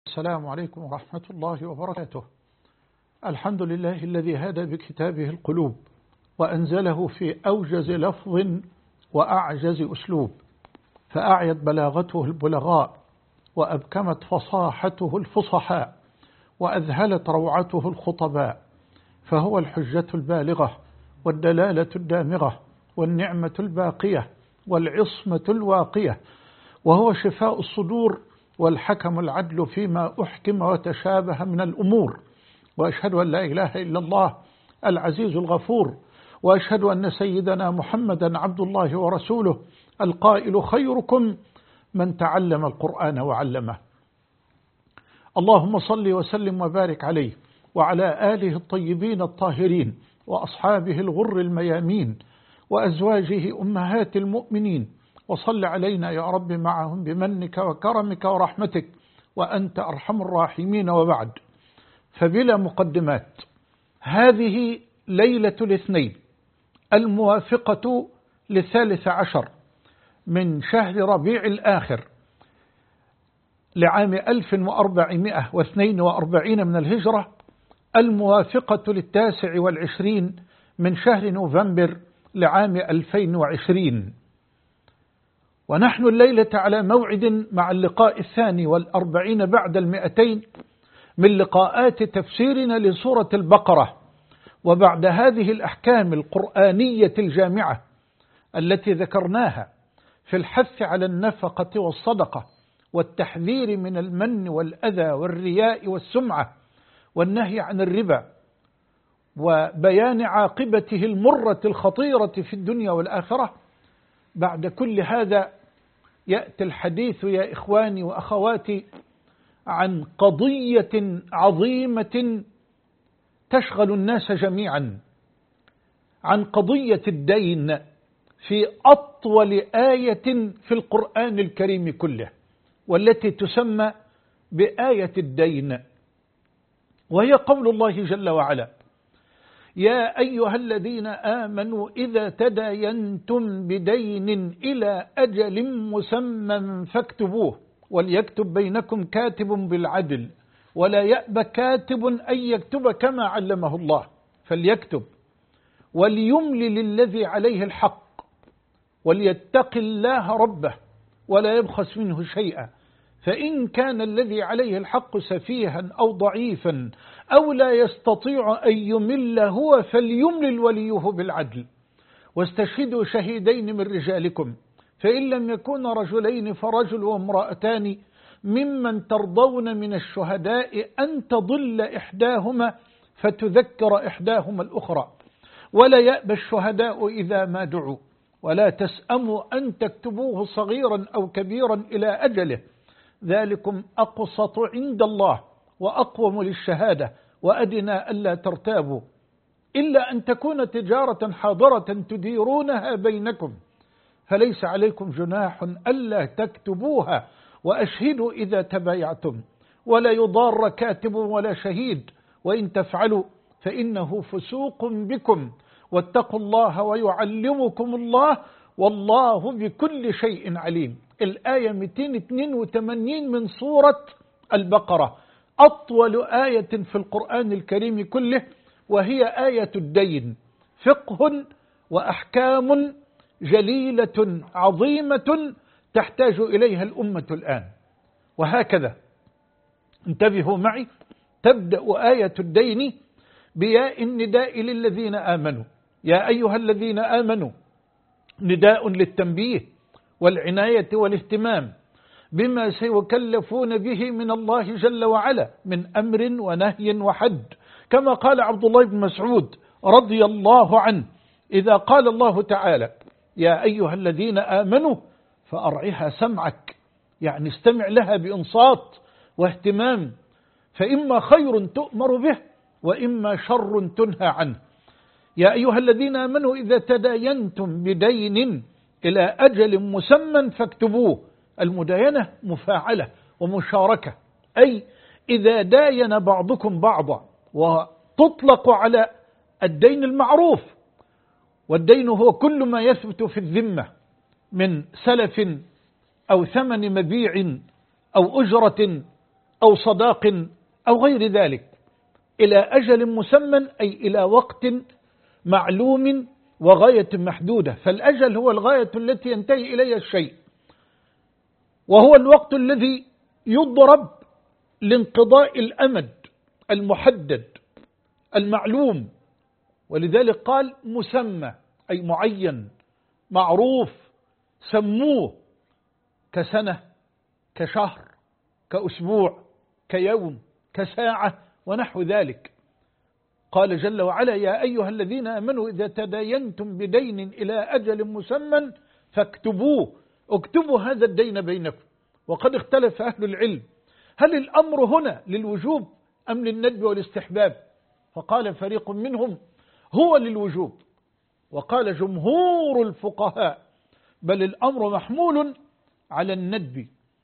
السلام عليكم ورحمة الله وبركاته. الحمد لله الذي هدى بكتابه القلوب وأنزله في أوجز لفظ وأعجز أسلوب، فأعيت بلاغته البلغاء وأبكمت فصاحته الفصحاء وأذهلت روعته الخطباء، فهو الحجة البالغة والدلالة الدامغة والنعمة الباقية والعصمة الواقية، وهو شفاء الصدور والحكم العدل فيما أحكم وتشابه من الأمور. وأشهد أن لا إله إلا الله العزيز الغفور، وأشهد أن سيدنا محمدا عبد الله ورسوله القائل: خيركم من تعلم القرآن وعلمه. اللهم صل وسلم وبارك عليه وعلى آله الطيبين الطاهرين وأصحابه الغر الميامين وأزواجه أمهات المؤمنين، وصل علينا يا رب معهم بمنك وكرمك ورحمتك وأنت أرحم الراحمين. وبعد، فبلا مقدمات، هذه ليلة الاثنين الموافقة ل13 من شهر ربيع الآخر لعام 1442 من الهجرة، الموافقة ل29 من شهر نوفمبر لعام 2020. ونحن الليلة على موعد مع اللقاء 42 بعد 200 من لقاءات تفسيرنا لسورة البقرة. وبعد هذه الأحكام القرآنية الجامعة التي ذكرناها في الحث على النفقة والصدقة والتحذير من المن والأذى والرياء والسمعة والنهي عن الربا وبيان عاقبته المرة الخطيرة في الدنيا والآخرة، بعد كل هذا يأتي الحديث يا إخواني وأخواتي عن قضية عظيمة تشغل الناس جميعا، عن قضية الدين في أطول آية في القرآن الكريم كله، والتي تسمى بآية الدين، وهي قول الله جل وعلا: يا أيها الذين آمنوا إذا تداينتم بدين إلى أجل مسمى فاكتبوه وليكتب بينكم كاتب بالعدل ولا يأبى كاتب أن يكتب كما علمه الله فليكتب وليملل الذي عليه الحق وليتق الله ربه ولا يبخس منه شيئا، فإن كان الذي عليه الحق سفيها أو ضعيفا أو لا يستطيع أن يمل هو فليملل وليه بالعدل، واستشهدوا شهيدين من رجالكم، فإن لم يكون رجلين فرجل وامرأتان ممن ترضون من الشهداء أن تضل إحداهما فتذكر إحداهما الأخرى، ولا يأبى الشهداء إذا ما دعوا، ولا تسأموا أن تكتبوه صغيرا أو كبيرا إلى أجله، ذلكم أقسط عند الله وأقوم للشهادة وأدنى ألا ترتابوا، إلا أن تكون تجارة حاضرة تديرونها بينكم، فليس عليكم جناح ألا تكتبوها، وأشهدوا إذا تبايعتم، ولا يضار كاتب ولا شهيد، وإن تفعلوا فإنه فسوق بكم، واتقوا الله ويعلمكم الله والله بكل شيء عليم. الآية 282 من سورة البقرة، أطول آية في القرآن الكريم كله، وهي آية الدين، فقه وأحكام جليلة عظيمة تحتاج إليها الأمة الآن. وهكذا انتبهوا معي، تبدأ آية الدين بياء النداء للذين آمنوا، يا أيها الذين آمنوا، نداء للتنبيه والعناية والاهتمام بما سيكلفون به من الله جل وعلا من أمر ونهي وحد، كما قال عبد الله بن مسعود رضي الله عنه: إذا قال الله تعالى يا أيها الذين آمنوا فأرعها سمعك، يعني استمع لها بإنصات واهتمام، فإما خير تؤمر به وإما شر تنهى عنه. يا أيها الذين آمنوا إذا تداينتم بدين إلى أجل مسمى فاكتبوه. المداينة مفاعلة ومشاركة، أي إذا داين بعضكم بعضا، وتطلق على الدين المعروف، والدين هو كل ما يثبت في الذمة من سلف أو ثمن مبيع أو أجرة أو صداق أو غير ذلك، إلى أجل مسمى أي إلى وقت معلوم وغاية محدودة. فالأجل هو الغاية التي ينتهي إليها الشيء، وهو الوقت الذي يضرب لانقضاء الأمد المحدد المعلوم. ولذلك قال مسمى أي معين معروف، سموه، كسنة كشهر كأسبوع كيوم كساعة ونحو ذلك. قال جل وعلا يا أيها الذين آمنوا إذا تداينتم بدين إلى أجل مسمى فاكتبوه، اكتبوا هذا الدين بينكم. وقد اختلف أهل العلم هل الأمر هنا للوجوب أم للندب والاستحباب؟ فقال فريق منهم هو للوجوب، وقال جمهور الفقهاء بل الأمر محمول على الندب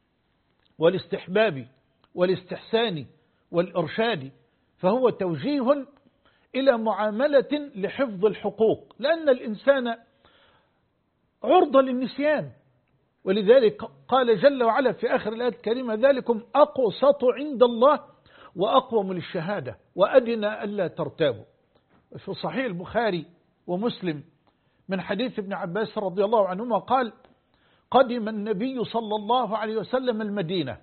والاستحباب والاستحسان والإرشاد، فهو توجيه إلى معاملة لحفظ الحقوق، لأن الإنسان عرضة للنسيان. ولذلك قال جل وعلا في آخر الآية الكريمة ذلكم أقسط عند الله وأقوم للشهادة وأدنى ألا ترتابوا. في صحيح البخاري ومسلم من حديث ابن عباس رضي الله عنهما قال قدم النبي صلى الله عليه وسلم المدينة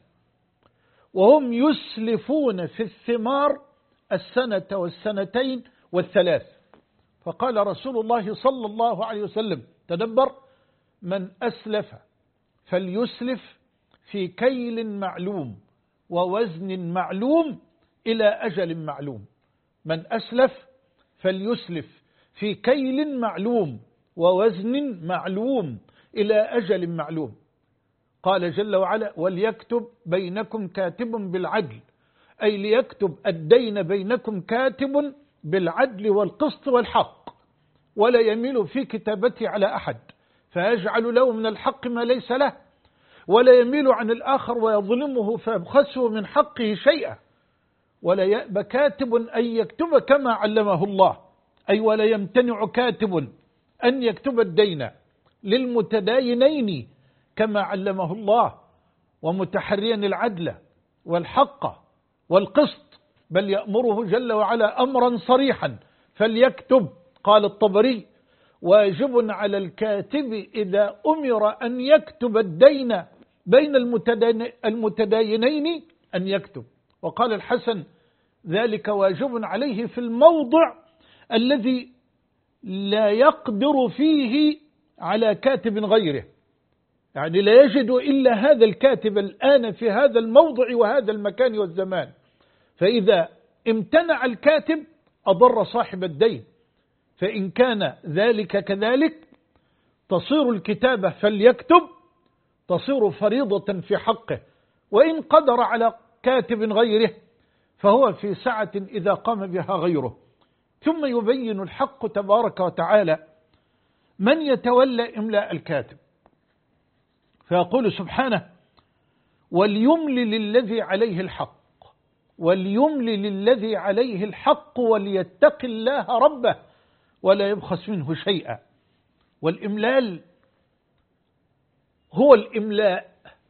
وهم يسلفون في الثمار السنة والسنتين والثلاث، فقال رسول الله صلى الله عليه وسلم تدبر من أسلف فليسلف في كيل معلوم ووزن معلوم إلى أجل معلوم. من أسلف فليسلف في كيل معلوم ووزن معلوم إلى أجل معلوم. قال جل وعلا وليكتب بينكم كاتب بالعدل، أي ليكتب الدين بينكم كاتب بالعدل والقسط والحق، ولا يميل في كتابته على أحد فيجعل له من الحق ما ليس له، ولا يميل عن الآخر ويظلمه فيبخسه من حقه شيئا، ولا يأبى كاتب أن يكتب كما علمه الله، أي ولا يمتنع كاتب أن يكتب الدين للمتداينين كما علمه الله، ومتحريا العدل والحق والقسط، بل يأمره جل وعلا أمرا صريحا فليكتب. قال الطبري واجب على الكاتب إذا أمر أن يكتب الدين بين المتداينين أن يكتب. وقال الحسن ذلك واجب عليه في الموضع الذي لا يقدر فيه على كاتب غيره، يعني لا يجد إلا هذا الكاتب الآن في هذا الموضع وهذا المكان والزمان، فإذا امتنع الكاتب أضر صاحب الدين، فإن كان ذلك كذلك تصير الكتابة فليكتب تصير فريضة في حقه، وإن قدر على كاتب غيره فهو في سعة إذا قام بها غيره. ثم يبين الحق تبارك وتعالى من يتولى إملاء الكاتب، فيقول سبحانه وليملل للذي عليه الحق، وليملل للذي عليه الحق وليتق الله ربه ولا يبخس منه شيئا. والإملال هو الإملاء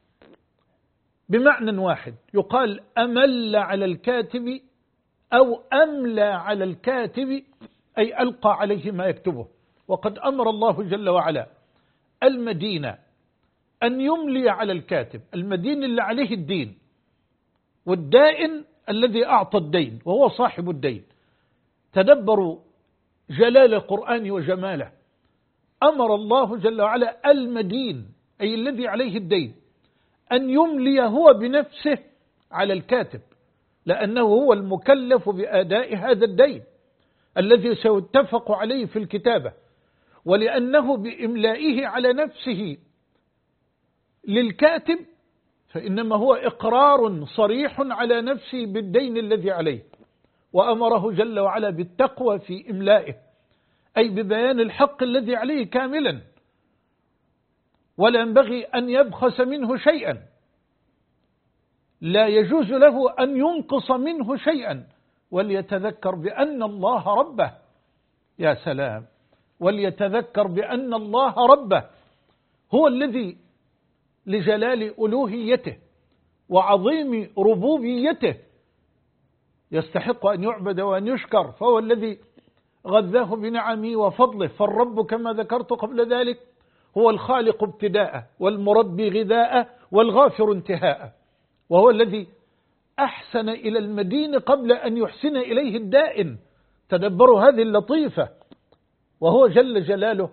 بمعنى واحد، يقال أمل على الكاتب أو أملى على الكاتب، أي ألقى عليه ما يكتبه. وقد أمر الله جل وعلا المدينة أن يملي على الكاتب، المدين اللي عليه الدين، والدائن الذي أعطى الدين وهو صاحب الدين. تدبروا جلال القرآن وجماله، أمر الله جل وعلا المدين أي الذي عليه الدين أن يملي هو بنفسه على الكاتب، لأنه هو المكلف بأداء هذا الدين الذي سيتفق عليه في الكتابة، ولأنه بإملائه على نفسه للكاتب فإنما هو إقرار صريح على نفسه بالدين الذي عليه، وأمره جل وعلا بالتقوى في إملائه، أي ببيان الحق الذي عليه كاملا، ولا ينبغي أن يبخس منه شيئا، لا يجوز له أن ينقص منه شيئا، وليتذكر بأن الله ربه. يا سلام، وليتذكر بأن الله ربه هو الذي لجلال ألوهيته وعظيم ربوبيته يستحق أن يعبد وأن يشكر، فهو الذي غذاه بنعمه وفضله. فالرب كما ذكرت قبل ذلك هو الخالق ابتداء، والمربي غذاء، والغافر انتهاء، وهو الذي أحسن إلى المدين قبل أن يحسن إليه الدائن. تدبروا هذه اللطيفة، وهو جل جلاله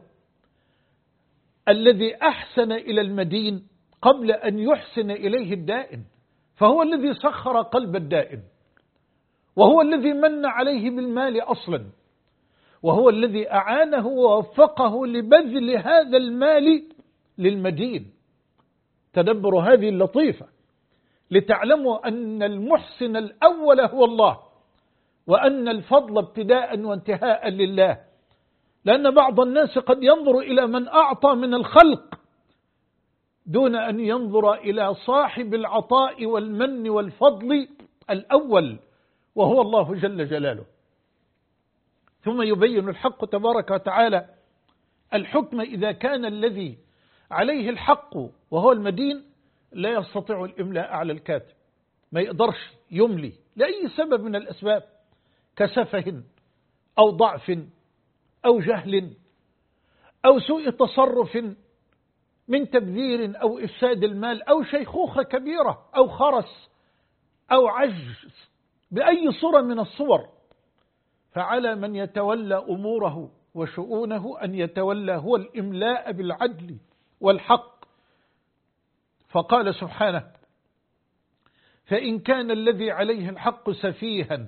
الذي أحسن إلى المدين قبل أن يحسن إليه الدائن، فهو الذي سخر قلب الدائن، وهو الذي من عليه بالمال أصلا، وهو الذي أعانه ووفقه لبذل هذا المال للمدين. تدبروا هذه اللطيفة لتعلموا أن المحسن الأول هو الله، وأن الفضل ابتداء وانتهاء لله. لأن بعض الناس قد ينظر إلى من أعطى من الخلق دون أن ينظر إلى صاحب العطاء والمن والفضل الأول، وهو الله جل جلاله. ثم يبين الحق تبارك وتعالى الحكم إذا كان الذي عليه الحق وهو المدين لا يستطيع الإملاء على الكاتب، ما يقدرش يملي لأي سبب من الأسباب، كسفه أو ضعف أو جهل أو سوء تصرف من تبذير أو إفساد المال أو شيخوخة كبيرة أو خرس أو عجز بأي صورة من الصور. فعلى من يتولى أموره وشؤونه أن يتولى هو الإملاء بالعدل والحق. فقال سبحانه: فإن كان الذي عليه الحق سفيها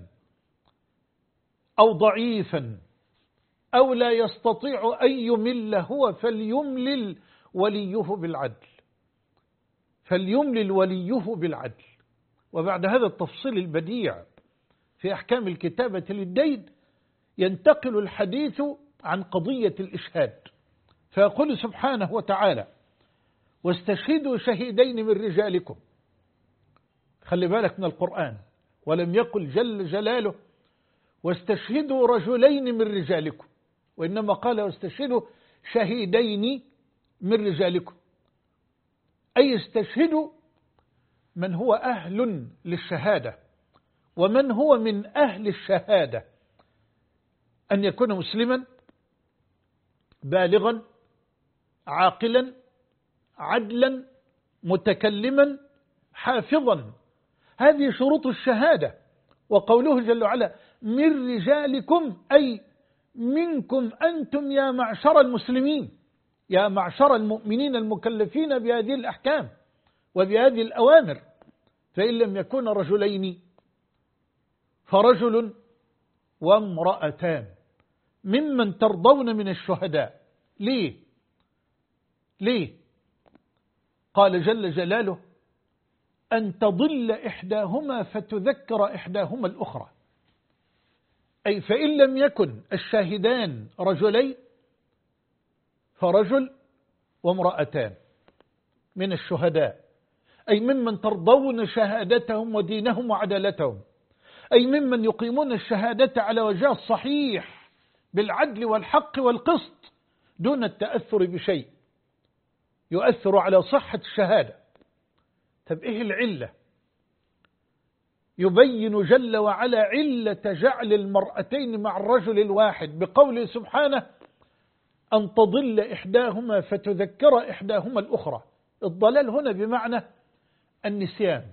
أو ضعيفا أو لا يستطيع أن يمل هو فليملل وليه بالعدل، فليملل وليه بالعدل. وبعد هذا التفصيل البديع في أحكام الكتابة للدين ينتقل الحديث عن قضية الإشهاد، فيقول سبحانه وتعالى: واستشهدوا شهيدين من رجالكم. خلي بالك من القرآن، ولم يقل جل جلاله واستشهدوا رجلين من رجالكم، وإنما قال واستشهدوا شهيدين من رجالكم، أي استشهدوا من هو أهل للشهادة ومن هو من أهل الشهادة، أن يكون مسلما بالغا عاقلا عدلا متكلما حافظا. هذه شروط الشهادة. وقوله جل وعلا من رجالكم أي منكم أنتم يا معشر المسلمين، يا معشر المؤمنين المكلفين بهذه الأحكام وبهذه الأوامر. فإن لم يكون رجلين فرجل وامرأتان ممن ترضون من الشهداء. ليه؟ قال جل جلاله أن تضل إحداهما فتذكر إحداهما الأخرى، أي فإن لم يكن الشاهدان رجلين فرجل وامرأتان من الشهداء، أي ممن ترضون شهادتهم ودينهم وعدالتهم، أي ممن يقيمون الشهادة على وجه الصحيح بالعدل والحق والقسط دون التأثر بشيء يؤثر على صحة الشهادة. طب إيه العلة؟ يبين جل وعلا علة جعل المرأتين مع الرجل الواحد بقوله سبحانه أن تضل إحداهما فتذكر إحداهما الأخرى. الضلال هنا بمعنى النسيان،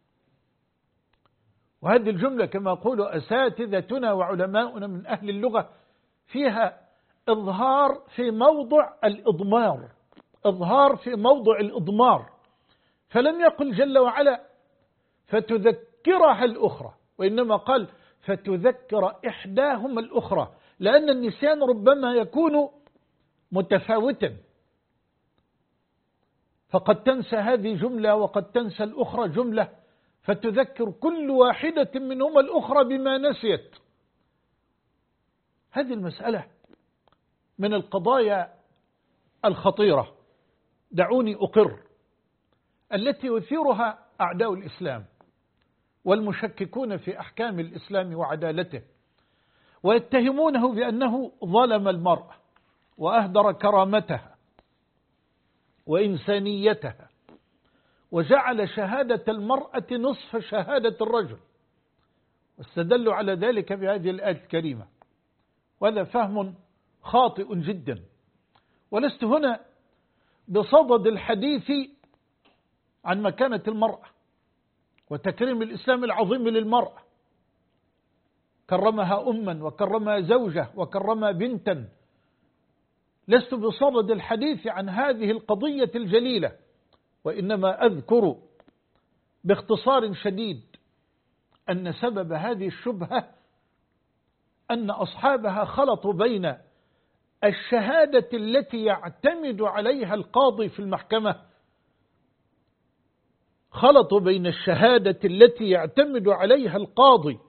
وهذه الجملة كما يقول أساتذتنا وعلماؤنا من أهل اللغة فيها إظهار في موضع الإضمار، إظهار في موضع الإضمار، فلم يقل جل وعلا فتذكرها الأخرى، وإنما قال فتذكر إحداهما الأخرى، لأن النسيان ربما يكون متفاوتا، فقد تنسى هذه جملة وقد تنسى الأخرى جملة، فتذكر كل واحدة منهما الأخرى بما نسيت. هذه المسألة من القضايا الخطيرة، دعوني أقر، التي يثيرها أعداء الإسلام والمشككون في أحكام الإسلام وعدالته، ويتهمونه بأنه ظلم المرأة وأهدر كرامتها وإنسانيتها وجعل شهادة المرأة نصف شهادة الرجل، واستدلوا على ذلك بهذه الآية الكريمة. وهذا فهم خاطئ جدا. ولست هنا بصدد الحديث عن مكانة المرأة وتكريم الإسلام العظيم للمرأة، كرمها أما وكرمها زوجة وكرمها بنتا. لست بصدد الحديث عن هذه القضية الجليلة، وإنما أذكر باختصار شديد أن سبب هذه الشبهة أن أصحابها خلطوا بين الشهادة التي يعتمد عليها القاضي في المحكمة، خلطوا بين الشهادة التي يعتمد عليها القاضي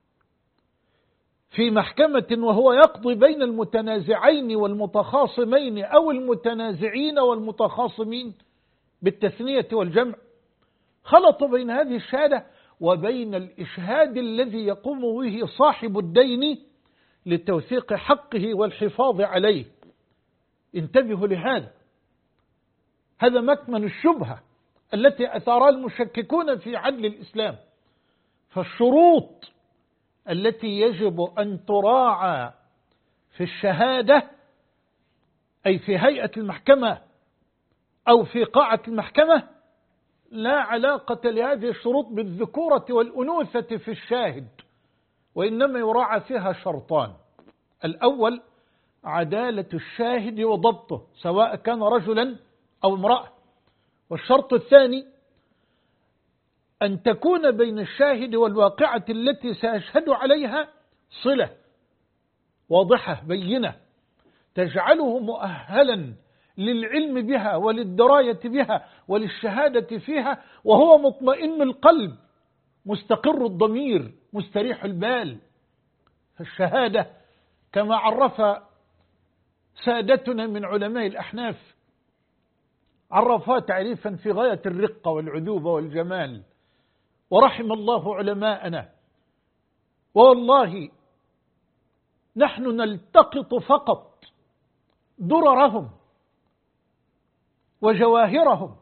في محكمة وهو يقضي بين المتنازعين والمتخاصمين أو المتنازعين والمتخاصمين بالتثنية والجمع، خلطوا بين هذه الشهادة وبين الإشهاد الذي يقوم به صاحب الدين لتوثيق حقه والحفاظ عليه. انتبهوا لهذا، هذا مكمن الشبهة التي أثارها المشككون في عدل الإسلام. فالشروط التي يجب أن تراعى في الشهادة، أي في هيئة المحكمة أو في قاعة المحكمة، لا علاقة لهذه الشروط بالذكورة والأنوثة في الشاهد، وإنما يراعى فيها شرطان: الأول عدالة الشاهد وضبطه سواء كان رجلا أو امرأة، والشرط الثاني أن تكون بين الشاهد والواقعة التي سيشهد عليها صلة واضحة بينة تجعله مؤهلا للعلم بها وللدراية بها وللشهادة فيها، وهو مطمئن القلب مستقر الضمير مستريح البال. فالشهادة كما عرف سادتنا من علماء الأحناف، عرفها تعريفا في غاية الرقة والعذوبة والجمال، ورحم الله علماءنا. والله نحن نلتقط فقط دررهم وجواهرهم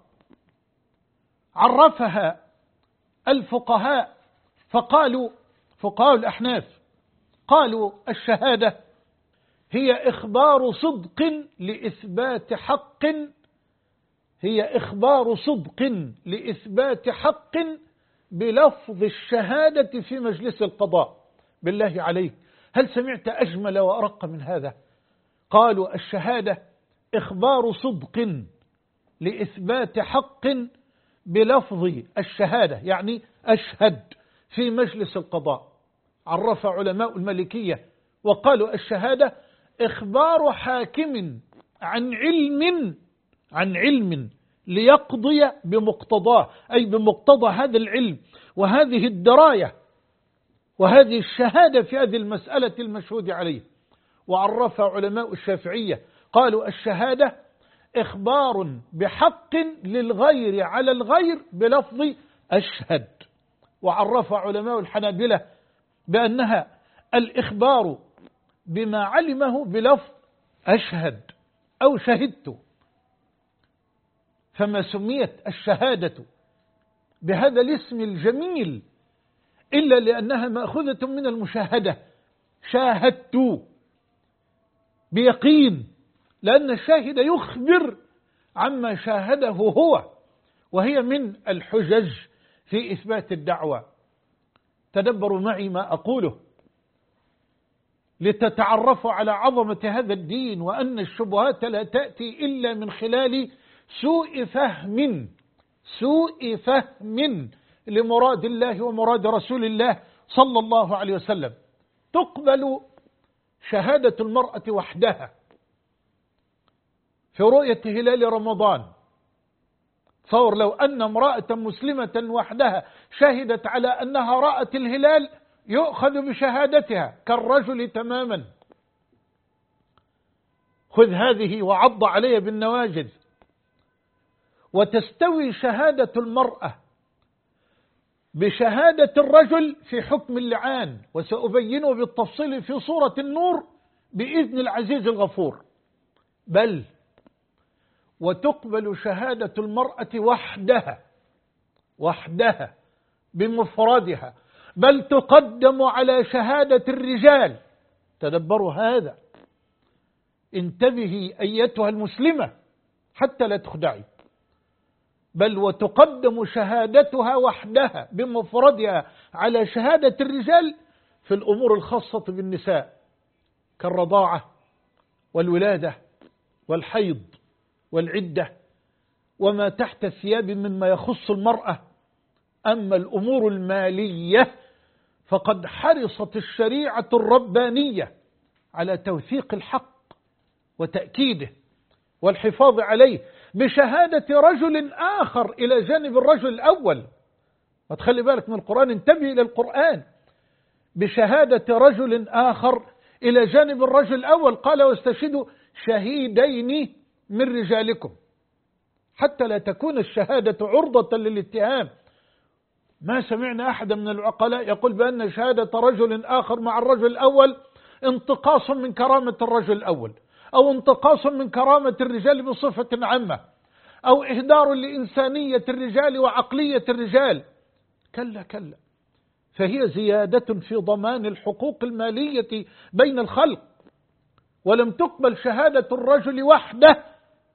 عرفها الفقهاء، فقالوا فقهاء الأحناف قالوا الشهادة هي إخبار صدق لإثبات حق، هي إخبار صدق لإثبات حق بلفظ الشهادة في مجلس القضاء. بالله عليك، هل سمعت أجمل وأرق من هذا؟ قالوا الشهادة إخبار صدق لإثبات حق بلفظ الشهادة، يعني أشهد في مجلس القضاء. عرف علماء المالكية وقالوا الشهادة إخبار حاكم عن علم ليقضي بمقتضاه، أي بمقتضى هذا العلم وهذه الدراية وهذه الشهادة في هذه المسألة المشهود عليه. وعرف علماء الشافعية قالوا الشهادة إخبار بحق للغير على الغير بلفظ أشهد. وعرف علماء الحنابلة بأنها الإخبار بما علمه بلفظ أشهد أو شهدت. فما سميت الشهادة بهذا الاسم الجميل إلا لأنها مأخوذة من المشاهدة، شاهدت بيقين، لأن الشاهد يخبر عما شاهده هو، وهي من الحجج في إثبات الدعوة. تدبروا معي ما أقوله لتتعرفوا على عظمة هذا الدين، وأن الشبهات لا تأتي إلا من خلال سوء فهم لمراد الله ومراد رسول الله صلى الله عليه وسلم. تقبل شهادة المرأة وحدها في رؤية هلال رمضان. تصور لو أن امرأة مسلمة وحدها شهدت على أنها رأت الهلال، يؤخذ بشهادتها كالرجل تماما. خذ هذه وعض عليها بالنواجذ. وتستوي شهادة المرأة بشهادة الرجل في حكم اللعان، وسأبينه بالتفصيل في سورة النور بإذن العزيز الغفور. بل وتقبل شهادة المرأة وحدها وحدها بمفردها، بل تقدم على شهادة الرجال. تدبروا هذا، انتبهي أيتها المسلمة حتى لا تخدعي. بل وتقدم شهادتها وحدها بمفردها على شهادة الرجال في الأمور الخاصة بالنساء كالرضاعة والولادة والحيض والعدة وما تحت الثياب مما يخص المرأة. أما الأمور المالية فقد حرصت الشريعة الربانية على توثيق الحق وتأكيده والحفاظ عليه بشهادة رجل آخر إلى جانب الرجل الأول. وتخلي بالك من القرآن، انتبه إلى القرآن، بشهادة رجل آخر إلى جانب الرجل الأول. قال واستشهدوا شهيدين من رجالكم، حتى لا تكون الشهادة عرضة للاتهام. ما سمعنا أحدا من العقلاء يقول بأن شهادة رجل آخر مع الرجل الأول انتقاص من كرامة الرجل الأول، أو انتقاص من كرامة الرجال بصفة عامة، أو إهدار لإنسانية الرجال وعقلية الرجال. كلا كلا، فهي زيادة في ضمان الحقوق المالية بين الخلق. ولم تقبل شهادة الرجل وحده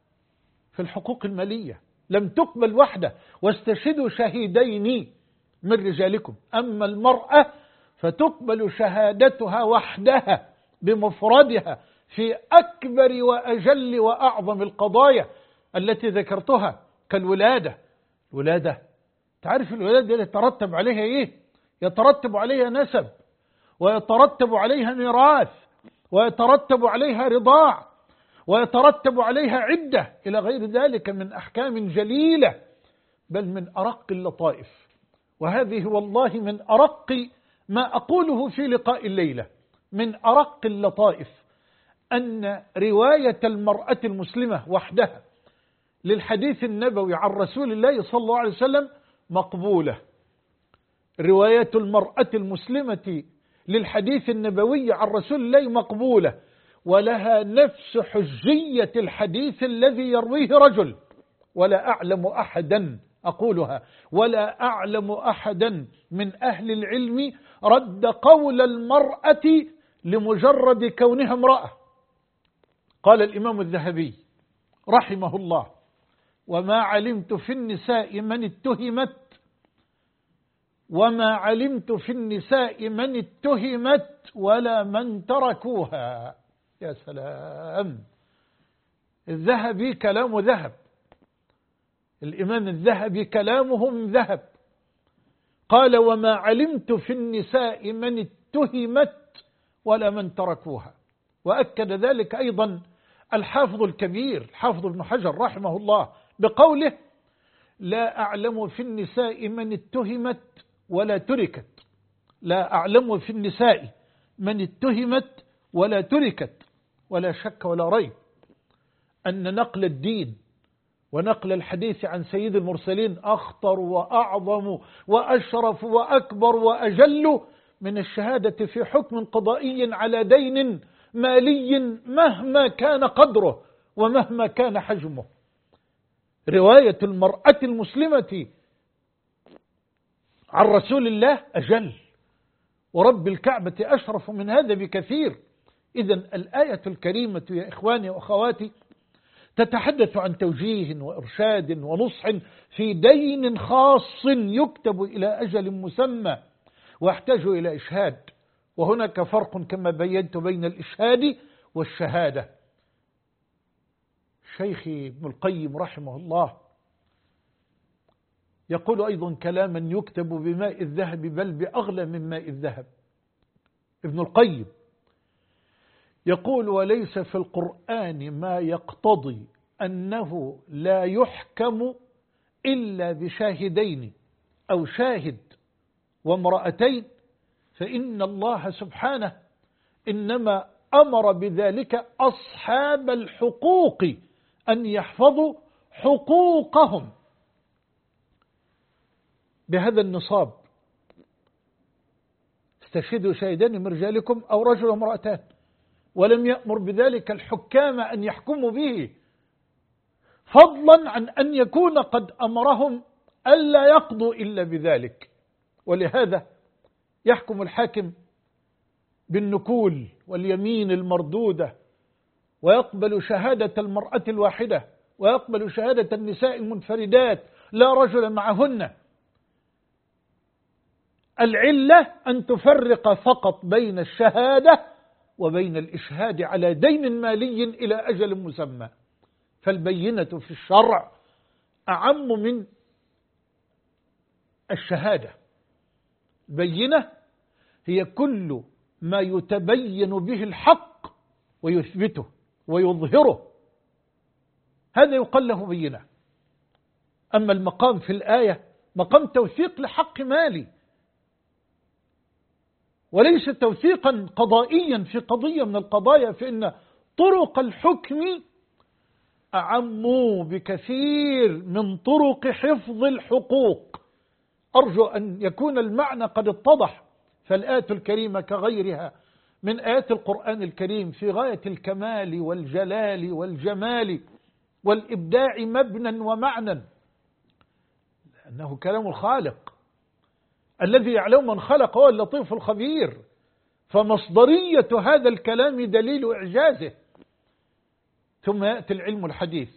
في الحقوق المالية، لم تقبل وحده. واستشهدوا شهيدين من رجالكم. أما المرأة فتقبل شهادتها وحدها بمفردها في أكبر وأجل وأعظم القضايا التي ذكرتها كالولادة. الولادة، تعرف الولادة يترتب عليها إيه؟ يترتب عليها نسب، ويترتب عليها ميراث، ويترتب عليها رضاع، ويترتب عليها عدة إلى غير ذلك من أحكام جليلة، بل من أرق اللطائف. وهذه والله من أرق ما أقوله في لقاء الليلة، من أرق اللطائف أن رواية المرأة المسلمة وحدها للحديث النبوي عن رسول الله صلى الله عليه وسلم مقبولة. رواية المرأة المسلمة للحديث النبوي عن رسول الله مقبولة، ولها نفس حجية الحديث الذي يرويه رجل. ولا أعلم أحدا، أقولها، ولا أعلم أحدا من أهل العلم رد قول المرأة لمجرد كونها امرأة. قال الإمام الذهبي رحمه الله: وما علمت في النساء من اتهمت ولا من تركوها. يا سلام، الذهبي كلام ذهب، الإمام الذهبي كلامهم ذهب. قال: وما علمت في النساء من اتهمت ولا من تركوها. وأكد ذلك أيضا الحافظ الكبير الحافظ ابن حجر رحمه الله بقوله: لا أعلم في النساء من اتهمت ولا تركت. لا أعلم في النساء من اتهمت ولا تركت. ولا شك ولا ريب أن نقل الدين ونقل الحديث عن سيد المرسلين أخطر وأعظم وأشرف وأكبر وأجل من الشهادة في حكم قضائي على دين مالي مهما كان قدره ومهما كان حجمه. رواية المرأة المسلمة عن رسول الله أجل، ورب الكعبة أشرف من هذا بكثير. إذن الآية الكريمة يا إخواني وأخواتي تتحدث عن توجيه وإرشاد ونصح في دين خاص يكتب إلى أجل مسمى ويحتاج إلى إشهاد. وهناك فرق كما بينت بين الإشهاد والشهادة. شيخي ابن القيم رحمه الله يقول أيضا كلاما يكتب بماء الذهب بل بأغلى من ماء الذهب. ابن القيم يقول: وليس في القرآن ما يقتضي أنه لا يحكم إلا بشاهدين أو شاهد وامرأتين، فإن الله سبحانه إنما أمر بذلك أصحاب الحقوق أن يحفظوا حقوقهم بهذا النصاب: استشهدوا شاهدين من رجالكم أو رجل وامرأتان. ولم يأمر بذلك الحكام أن يحكموا به، فضلا عن أن يكون قد أمرهم ألا يقضوا إلا بذلك. ولهذا يحكم الحاكم بالنكول واليمين المردودة، ويقبل شهادة المرأة الواحدة، ويقبل شهادة النساء المنفردات لا رجل معهن. العلة أن تفرق فقط بين الشهادة وبين الإشهاد على دين مالي إلى أجل مسمى. فالبينة في الشرع أعم من الشهادة. البينة هي كل ما يتبين به الحق ويثبته ويظهره، هذا يقال له بينة. أما المقام في الآية مقام توثيق لحق مالي، وليس توثيقا قضائيا في قضية من القضايا، فإن طرق الحكم أعم بكثير من طرق حفظ الحقوق. أرجو أن يكون المعنى قد اتضح. فالآية الكريمة كغيرها من آيات القرآن الكريم في غاية الكمال والجلال والجمال والإبداع مبنى ومعنى، لأنه كلام الخالق الذي يعلم من خلق هو اللطيف الخبير. فمصدرية هذا الكلام دليل إعجازه. ثم يأتي العلم الحديث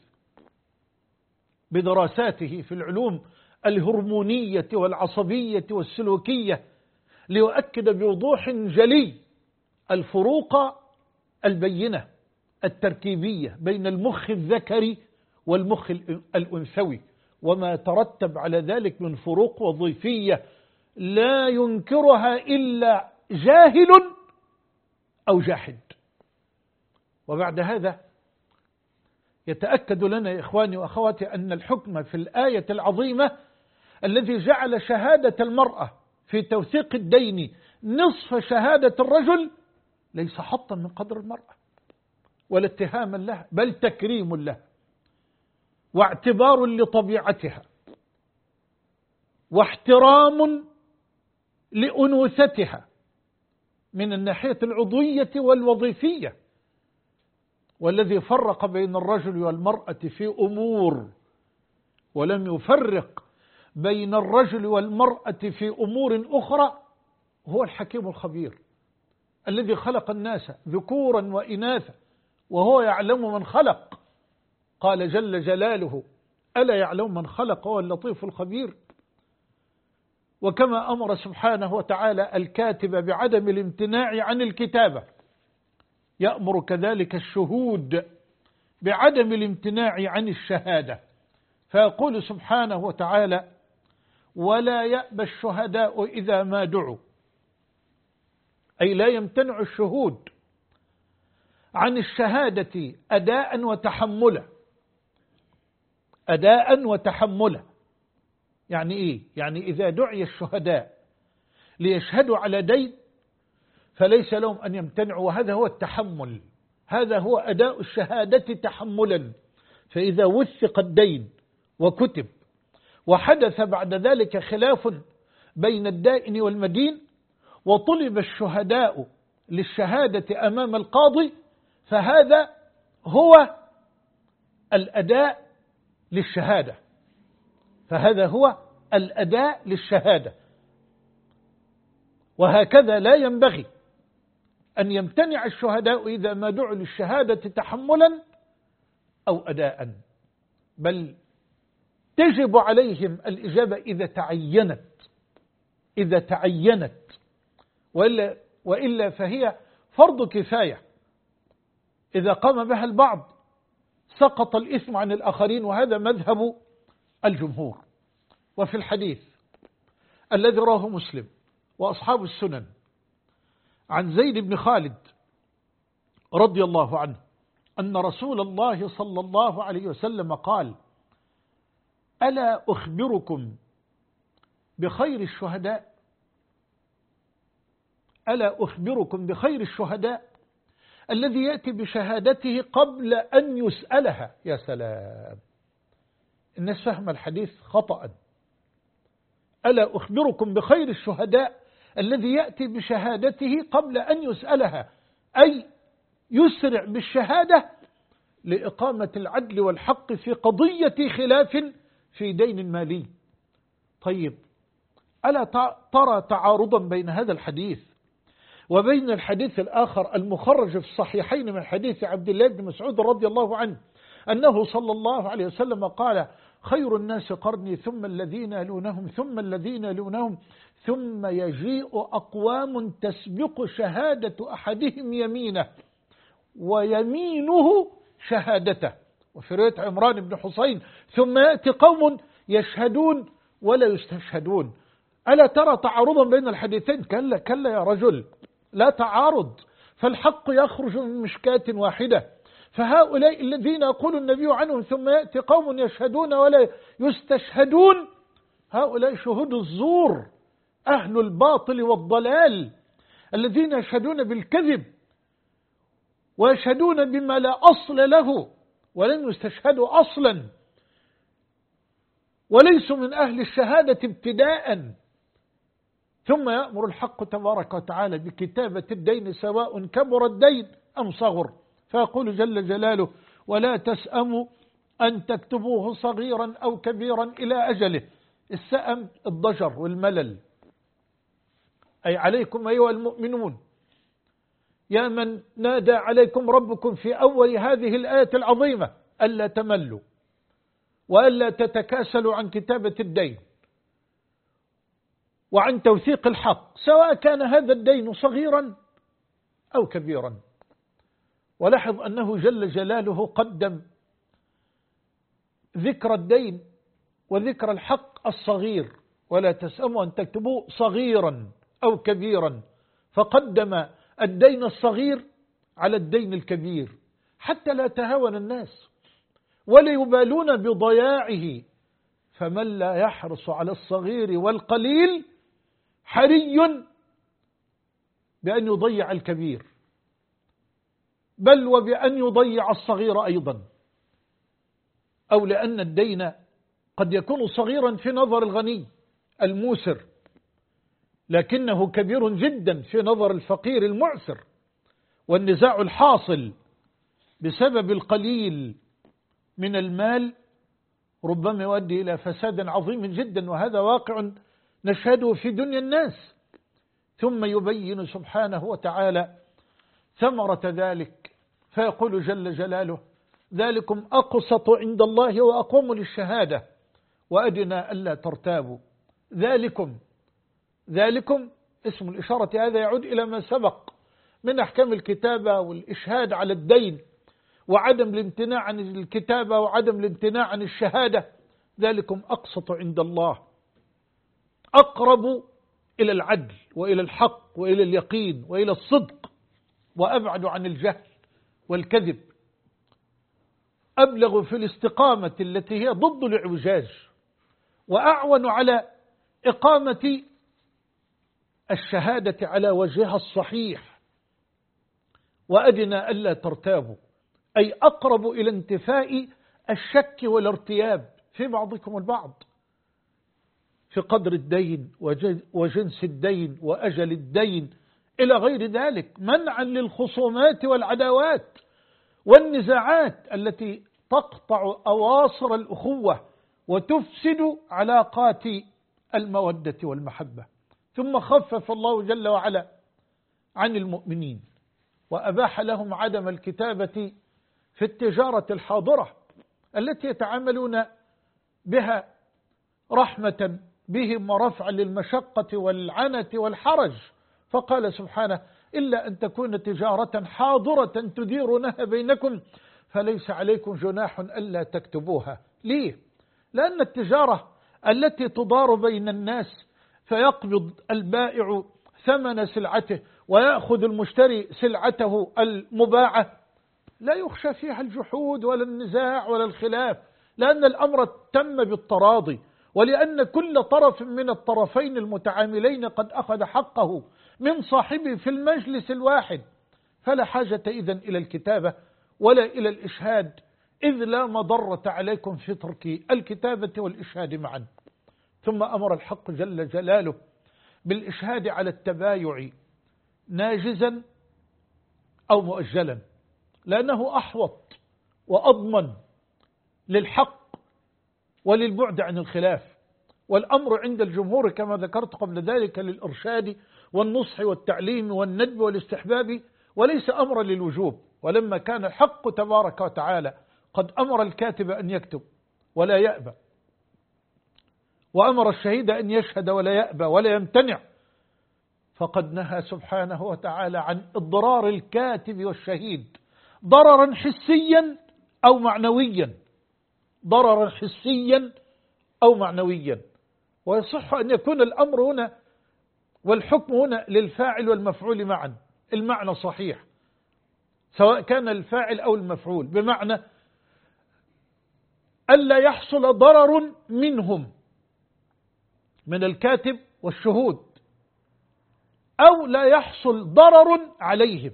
بدراساته في العلوم الهرمونية والعصبية والسلوكية ليؤكد بوضوح جلي الفروق البينة التركيبية بين المخ الذكري والمخ الأنثوي، وما ترتب على ذلك من فروق وظيفية لا ينكرها إلا جاهل أو جاحد. وبعد هذا يتأكد لنا يا إخواني وأخواتي أن الحكم في الآية العظيمة الذي جعل شهادة المرأة في توثيق الدين نصف شهادة الرجل ليس حطا من قدر المرأة ولا اتهاما لها، بل تكريم لها واعتبار لطبيعتها واحترام لأنوثتها من الناحية العضوية والوظيفية. والذي فرق بين الرجل والمرأة في أمور ولم يفرق بين الرجل والمرأة في أمور أخرى هو الحكيم الخبير الذي خلق الناس ذكورا وإناثا وهو يعلم من خلق. قال جل جلاله: ألا يعلم من خلق هو اللطيف الخبير. وكما أمر سبحانه وتعالى الكاتب بعدم الامتناع عن الكتابة، يأمر كذلك الشهود بعدم الامتناع عن الشهادة، فيقول سبحانه وتعالى: ولا يأبى الشهداء إذا ما دعوا، أي لا يمتنع الشهود عن الشهادة أداء وتحملا. أداء وتحملا يعني إيه؟ يعني إذا دعي الشهداء ليشهدوا على دين فليس لهم أن يمتنعوا، وهذا هو التحمل، هذا هو أداء الشهادة تحملا. فإذا وثق الدين وكتب وحدث بعد ذلك خلاف بين الدائن والمدين وطلب الشهداء للشهادة أمام القاضي، فهذا هو الأداء للشهادة، فهذا هو الأداء للشهادة. وهكذا لا ينبغي أن يمتنع الشهداء إذا ما دعوا للشهادة تحملا أو أداء، بل تجب عليهم الإجابة إذا تعينت وإلا فهي فرض كفاية. إذا قام بها البعض سقط الإثم عن الآخرين، وهذا مذهب الجمهور. وفي الحديث الذي رواه مسلم وأصحاب السنن عن زيد بن خالد رضي الله عنه أن رسول الله صلى الله عليه وسلم قال: ألا أخبركم بخير الشهداء؟ ألا أخبركم بخير الشهداء الذي يأتي بشهادته قبل أن يسألها. يا سلام، الناس فهم الحديث خطأ. ألا أخبركم بخير الشهداء الذي يأتي بشهادته قبل أن يسألها، أي يسرع بالشهادة لإقامة العدل والحق في قضية خلاف في دين مالي. طيب، ألا ترى تعارضا بين هذا الحديث وبين الحديث الآخر المخرج في الصحيحين من حديث عبد الله بن مسعود رضي الله عنه أنه صلى الله عليه وسلم قال: خير الناس قرني ثم الذين يلونهم ثم الذين يلونهم ثم يجيء أقوام تسبق شهادة أحدهم يمينه ويمينه شهادته. وفي رواية عمران بن حسين: ثم يأتي قوم يشهدون ولا يستشهدون. ألا ترى تعارضا بين الحديثين؟ كلا كلا يا رجل، لا تعارض، فالحق يخرج من مشكاة واحدة. فهؤلاء الذين يقول النبي عنهم ثم يأتي قوم يشهدون ولا يستشهدون، هؤلاء شهود الزور، أهل الباطل والضلال، الذين يشهدون بالكذب ويشهدون بما لا أصل له ولن يستشهدوا أصلا، وليسوا من أهل الشهادة ابتداء. ثم يأمر الحق تبارك وتعالى بكتابة الدين سواء كبر الدين أم صغر، فيقول جل جلاله: ولا تسأموا أن تكتبوه صغيرا أو كبيرا إلى أجله. السأم الضجر والملل. أي عليكم أيها المؤمنون يا من نادى عليكم ربكم في أول هذه الآية العظيمة ألا تملوا وألا تتكاسلوا عن كتابة الدين وعن توثيق الحق، سواء كان هذا الدين صغيرا أو كبيرا. ولاحظ أنه جل جلاله قدم ذكر الدين وذكر الحق الصغير، ولا تسأموا أن تكتبوه صغيرا أو كبيرا، فقدم الدين الصغير على الدين الكبير حتى لا تهاون الناس ولا يبالون بضياعه. فمن لا يحرص على الصغير والقليل حري بأن يضيع الكبير، بل وبأن يضيع الصغير أيضا. أو لأن الدين قد يكون صغيرا في نظر الغني الموسر، لكنه كبير جدا في نظر الفقير المعسر، والنزاع الحاصل بسبب القليل من المال ربما يؤدي إلى فساد عظيم جدا، وهذا واقع نشهده في دنيا الناس. ثم يبين سبحانه وتعالى ثمرة ذلك فيقول جل جلاله: ذلكم أقسط عند الله وأقوم للشهادة وأدنى ألا ترتابوا. ذلكم اسم الإشارة، هذا يعود إلى ما سبق من أحكام الكتابة والإشهاد على الدين وعدم الامتناع عن الكتابة وعدم الامتناع عن الشهادة. ذلكم أقسط عند الله، أقرب إلى العدل وإلى الحق وإلى اليقين وإلى الصدق، وأبعد عن الجهل والكذب، أبلغ في الاستقامة التي هي ضد الإعوجاج، وأعون على إقامة الشهادة على وجهها الصحيح، وأدنى ألا ترتابوا، أي أقرب إلى انتفاء الشك والارتياب في بعضكم البعض في قدر الدين وجنس الدين وأجل الدين إلى غير ذلك، منعا للخصومات والعداوات والنزاعات التي تقطع أواصر الأخوة وتفسد علاقات المودة والمحبة. ثم خفف الله جل وعلا عن المؤمنين وأباح لهم عدم الكتابة في التجارة الحاضرة التي يتعاملون بها رحمة بهم ورفعا للمشقة والعنة والحرج، فقال سبحانه: إلا أن تكون تجارة حاضرة تديرونها بينكم فليس عليكم جناح ألا تكتبوها. ليه؟ لأن التجارة التي تدار بين الناس فيقبض البائع ثمن سلعته ويأخذ المشتري سلعته المباعة لا يخشى فيها الجحود ولا النزاع ولا الخلاف، لأن الأمر تم بالتراضي، ولأن كل طرف من الطرفين المتعاملين قد أخذ حقه من صاحبه في المجلس الواحد، فلا حاجة إذن إلى الكتابة ولا إلى الإشهاد، إذ لا مضرة عليكم في ترك الكتابة والإشهاد معا. ثم أمر الحق جل جلاله بالإشهاد على التبايع ناجزا أو مؤجلا، لأنه أحوط وأضمن للحق وللبعد عن الخلاف. والأمر عند الجمهور كما ذكرت قبل ذلك للإرشاد والنصح والتعليم والندب والاستحباب، وليس أمر للوجوب. ولما كان الحق تبارك وتعالى قد أمر الكاتب أن يكتب ولا يأبى، وأمر الشهيد أن يشهد ولا يأبى ولا يمتنع، فقد نهى سبحانه وتعالى عن إضرار الكاتب والشهيد ضررا حسيا أو معنويا، ضررا حسيا أو معنويا. ويصح أن يكون الأمر هنا والحكم هنا للفاعل والمفعول معا، المعنى صحيح سواء كان الفاعل أو المفعول، بمعنى ألا يحصل ضرر منهم من الكاتب والشهود، أو لا يحصل ضرر عليهم.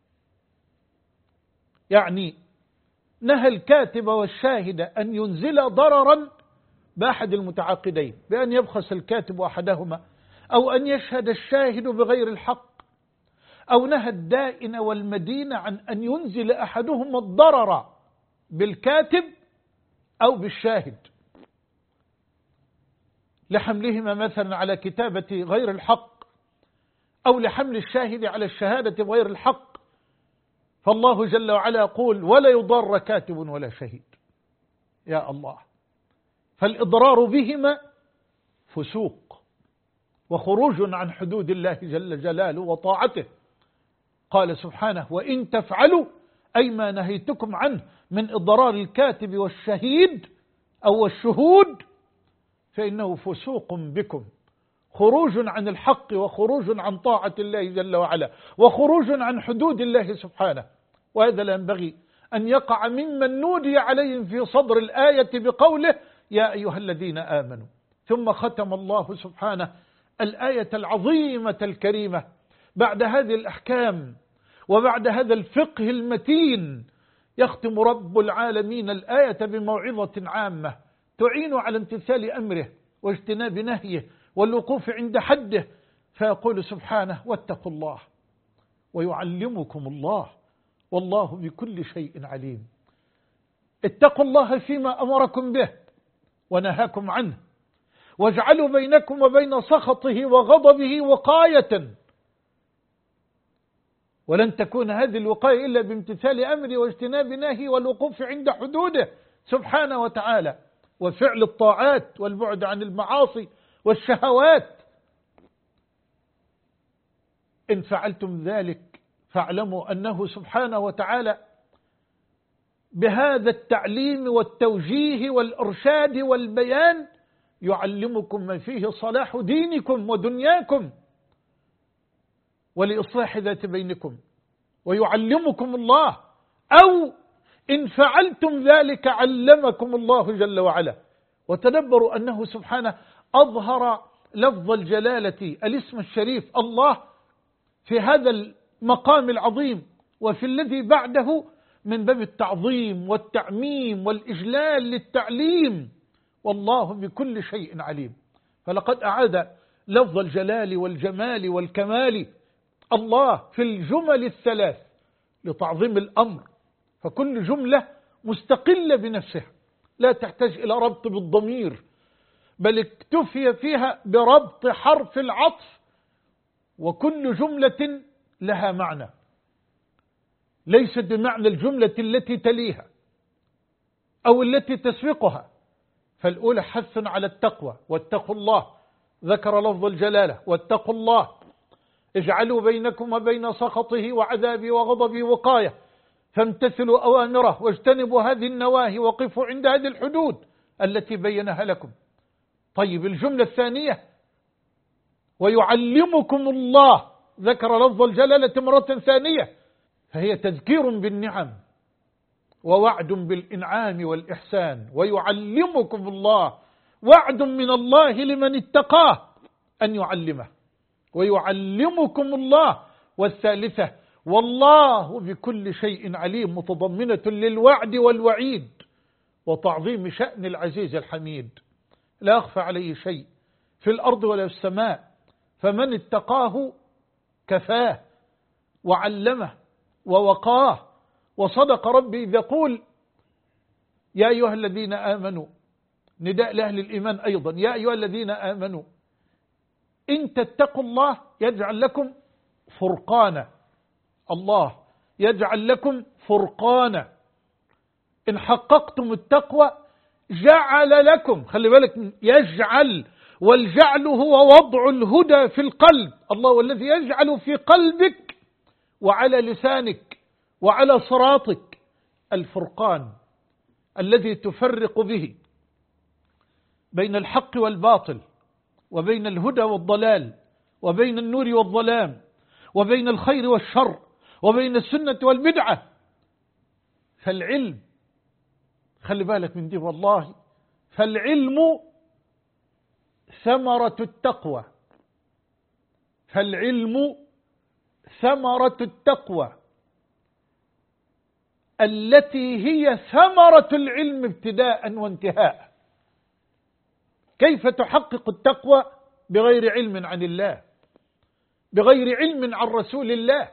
يعني نهى الكاتب والشاهد أن ينزل ضررا بأحد المتعاقدين بأن يبخس الكاتب أحدهما، أو أن يشهد الشاهد بغير الحق، أو نهى الدائن والمدين عن أن ينزل أحدهما الضرر بالكاتب أو بالشاهد لحملهما مثلا على كتابة غير الحق، أو لحمل الشاهد على الشهادة بغير الحق. فالله جل وعلا يقول ولا يضار كاتب ولا شهيد. يا الله، فالإضرار بهما فسوق وخروج عن حدود الله جل جلاله وطاعته. قال سبحانه وإن تفعلوا أي ما نهيتكم عنه من إضرار الكاتب والشهيد أو الشهود فإنه فسوق بكم، خروج عن الحق وخروج عن طاعة الله جل وعلا وخروج عن حدود الله سبحانه. وهذا لا ينبغي أن يقع ممن نودي عليهم في صدر الآية بقوله يا أيها الذين آمنوا. ثم ختم الله سبحانه الآية العظيمة الكريمة بعد هذه الأحكام وبعد هذا الفقه المتين، يختم رب العالمين الآية بموعظة عامة تعين على امتثال أمره واجتناب نهيه والوقوف عند حده، فيقول سبحانه واتقوا الله ويعلمكم الله والله بكل شيء عليم. اتقوا الله فيما أمركم به ونهاكم عنه، واجعلوا بينكم وبين سخطه وغضبه وقاية، ولن تكون هذه الوقاية إلا بامتثال أمره واجتناب نهيه والوقوف عند حدوده سبحانه وتعالى، وفعل الطاعات والبعد عن المعاصي والشهوات. إن فعلتم ذلك فاعلموا أنه سبحانه وتعالى بهذا التعليم والتوجيه والإرشاد والبيان يعلمكم ما فيه صلاح دينكم ودنياكم ولإصلاح ذات بينكم، ويعلمكم الله، أو إن فعلتم ذلك علمكم الله جل وعلا. وتدبروا أنه سبحانه أظهر لفظ الجلالة الاسم الشريف الله في هذا المقام العظيم وفي الذي بعده من باب التعظيم والتعميم والإجلال للتعليم، والله بكل شيء عليم. فلقد أعاد لفظ الجلال والجمال والكمال الله في الجمل الثلاث لتعظيم الأمر، فكل جملة مستقلة بنفسها لا تحتاج إلى ربط بالضمير، بل اكتفي فيها بربط حرف العطف، وكل جملة لها معنى ليست بمعنى الجملة التي تليها أو التي تسبقها. فالأولى حث على التقوى واتقوا الله، ذكر لفظ الجلالة واتقوا الله، اجعلوا بينكم وبين سخطه وعذابه وغضبه وقاية، فامتثلوا أوامره واجتنبوا هذه النواهي وقفوا عند هذه الحدود التي بينها لكم. طيب الجملة الثانية ويعلمكم الله، ذكر لفظ الجلالة مرة ثانية، فهي تذكير بالنعم ووعد بالإنعام والإحسان. ويعلمكم الله وعد من الله لمن اتقاه أن يعلمه، ويعلمكم الله. والثالثة والله بكل شيء عليم، متضمنة للوعد والوعيد وتعظيم شأن العزيز الحميد، لا أخفى عليه شيء في الأرض ولا في السماء، فمن اتقاه كفاه وعلمه ووقاه. وصدق ربي إذ يقول يا أيها الذين آمنوا نداء لأهل الإيمان أيضا: يا أيها الذين آمنوا إن تتقوا الله يجعل لكم فرقانا. الله يجعل لكم فرقانا. إن حققتم التقوى جعل لكم، خلي بالك، يجعل، والجعل هو وضع الهدى في القلب. الله والذي يجعل في قلبك وعلى لسانك وعلى صراطك الفرقان الذي تفرق به بين الحق والباطل، وبين الهدى والضلال، وبين النور والظلام، وبين الخير والشر، وبين السنة والبدعة. فالعلم، خلي بالك من دي والله، فالعلم ثمرة التقوى. فالعلم ثمرة التقوى التي هي ثمرة العلم ابتداء وانتهاء. كيف تحقق التقوى بغير علم عن الله، بغير علم عن رسول الله؟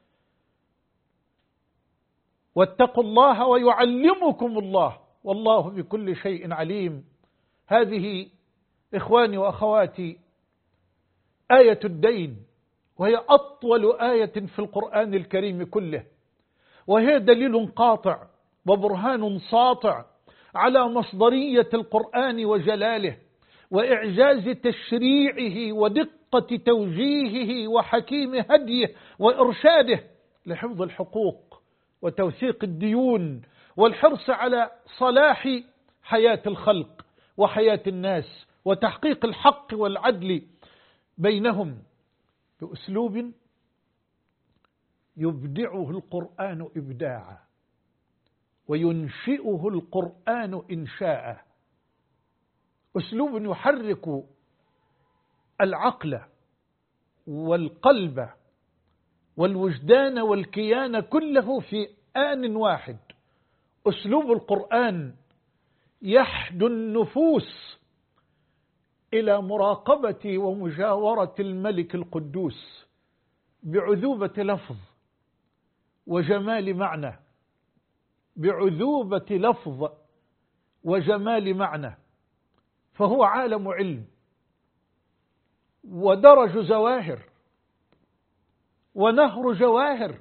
واتقوا الله ويعلمكم الله والله بكل شيء عليم. هذه إخواني وأخواتي آية الدين، وهي أطول آية في القرآن الكريم كله، وهي دليل قاطع وبرهان ساطع على مصدرية القرآن وجلاله وإعجاز تشريعه ودقة توجيهه وحكيم هديه وإرشاده لحفظ الحقوق وتوثيق الديون والحرص على صلاح حياة الخلق وحياة الناس وتحقيق الحق والعدل بينهم بأسلوب يبدعه القرآن إبداعا وينشئه القرآن إنشاء. أسلوب يحرك العقل والقلب والوجدان والكيان كله في آن واحد. أسلوب القرآن يحدو النفوس إلى مراقبة ومجاورة الملك القدوس بعذوبة لفظ وجمال معنى، بعذوبة لفظ وجمال معنى. فهو عالم علم ودرج زواهر ونهر جواهر،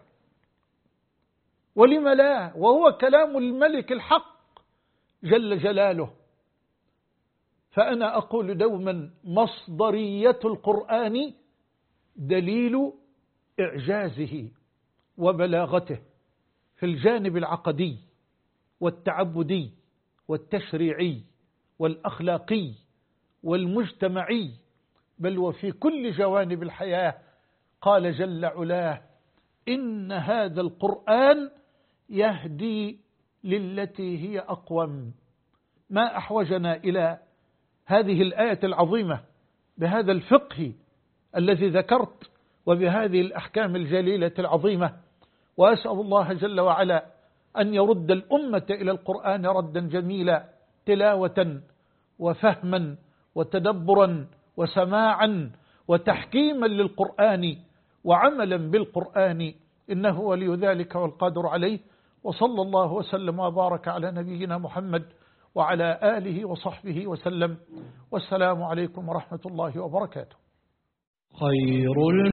ولم لا، وهو كلام الملك الحق جل جلاله. فأنا أقول دوما مصدرية القرآن دليل إعجازه وبلاغته في الجانب العقدي والتعبدي والتشريعي والأخلاقي والمجتمعي، بل وفي كل جوانب الحياة. قال جل علاه: إن هذا القرآن يهدي للتي هي أقوم. ما أحوجنا إلى هذه الآية العظيمة بهذا الفقه الذي ذكرت وبهذه الأحكام الجليلة العظيمة. وأسأل الله جل وعلا أن يرد الأمة إلى القرآن ردا جميلا، تلاوة وفهما وتدبرا وسماعا وتحكيما للقرآن وعملا بالقرآن، إنه ولي ذلك والقادر عليه. وصلى الله وسلم وبارك على نبينا محمد وعلى آله وصحبه وسلم، والسلام عليكم ورحمة الله وبركاته. خير